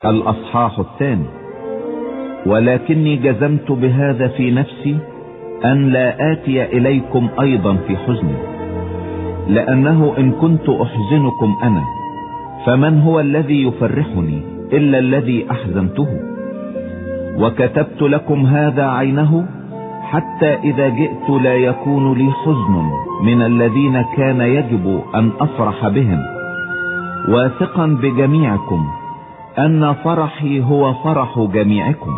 الأصحاح 2. ولكني جزمت بهذا في نفسي أن لا آتي إليكم أيضا في حزني، لأنه إن كنت أحزنكم أنا فمن هو الذي يفرحني إلا الذي أحزنته؟ وكتبت لكم هذا عينه حتى إذا جئت لا يكون لي حزن من الذين كان يجب أن أفرح بهم، واثقا بجميعكم أن فرحي هو فرح جميعكم،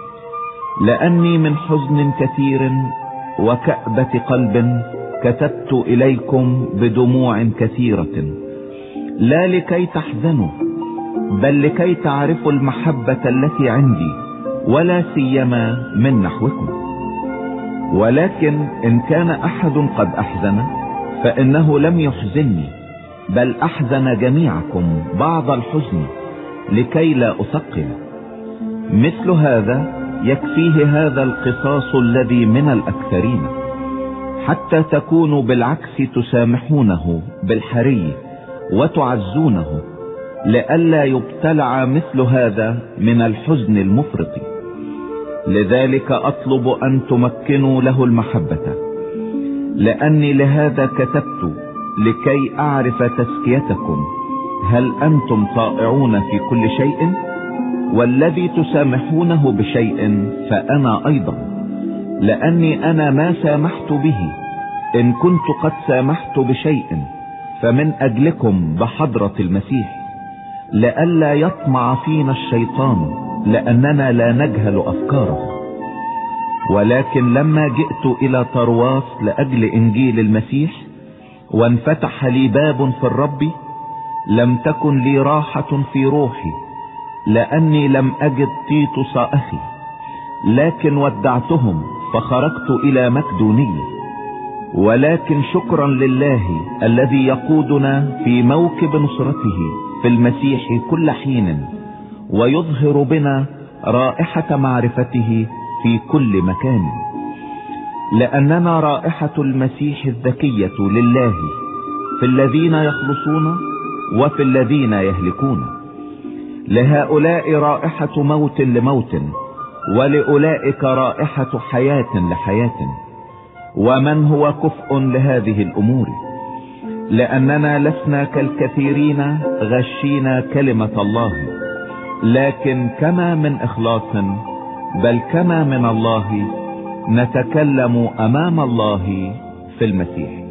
لأني من حزن كثير وكأبة قلب كتبت إليكم بدموع كثيرة، لا لكي تحزنوا بل لكي تعرفوا المحبة التي عندي ولا سيما من نحوكم. ولكن إن كان أحد قد أحزن فإنه لم يحزنني، بل أحزن جميعكم بعض الحزن لكي لا أثقل. مثل هذا يكفيه هذا القصاص الذي من الأكثرين، حتى تكونوا بالعكس تسامحونه بالحري وتعزونه، لئلا يبتلع مثل هذا من الحزن المفرط. لذلك أطلب أن تمكنوا له المحبة، لأني لهذا كتبت لكي أعرف تزكيتكم، هل أنتم طائعون في كل شيء؟ والذي تسامحونه بشيء فأنا أيضا، لأني أنا ما سامحت به إن كنت قد سامحت بشيء فمن أجلكم بحضرة المسيح، لئلا يطمع فينا الشيطان لأننا لا نجهل أفكاره. ولكن لما جئت إلى طرواس لأجل إنجيل المسيح وانفتح لي باب في الرب، لم تكن لي راحة في روحي، لأني لم أجد تيتوس أخي، لكن ودعتهم فخرجت إلى مقدونية. ولكن شكرا لله الذي يقودنا في موكب نصرته في المسيح كل حين، ويظهر بنا رائحة معرفته في كل مكان، لأننا رائحة المسيح الذكية لله في الذين يخلصون وفي الذين يهلكون. لهؤلاء رائحة موت لموت، ولأولئك رائحة حياة لحياة. ومن هو كفء لهذه الأمور؟ لأننا لسنا كالكثيرين غشينا كلمة الله، لكن كما من إخلاص بل كما من الله نتكلم أمام الله في المسيح.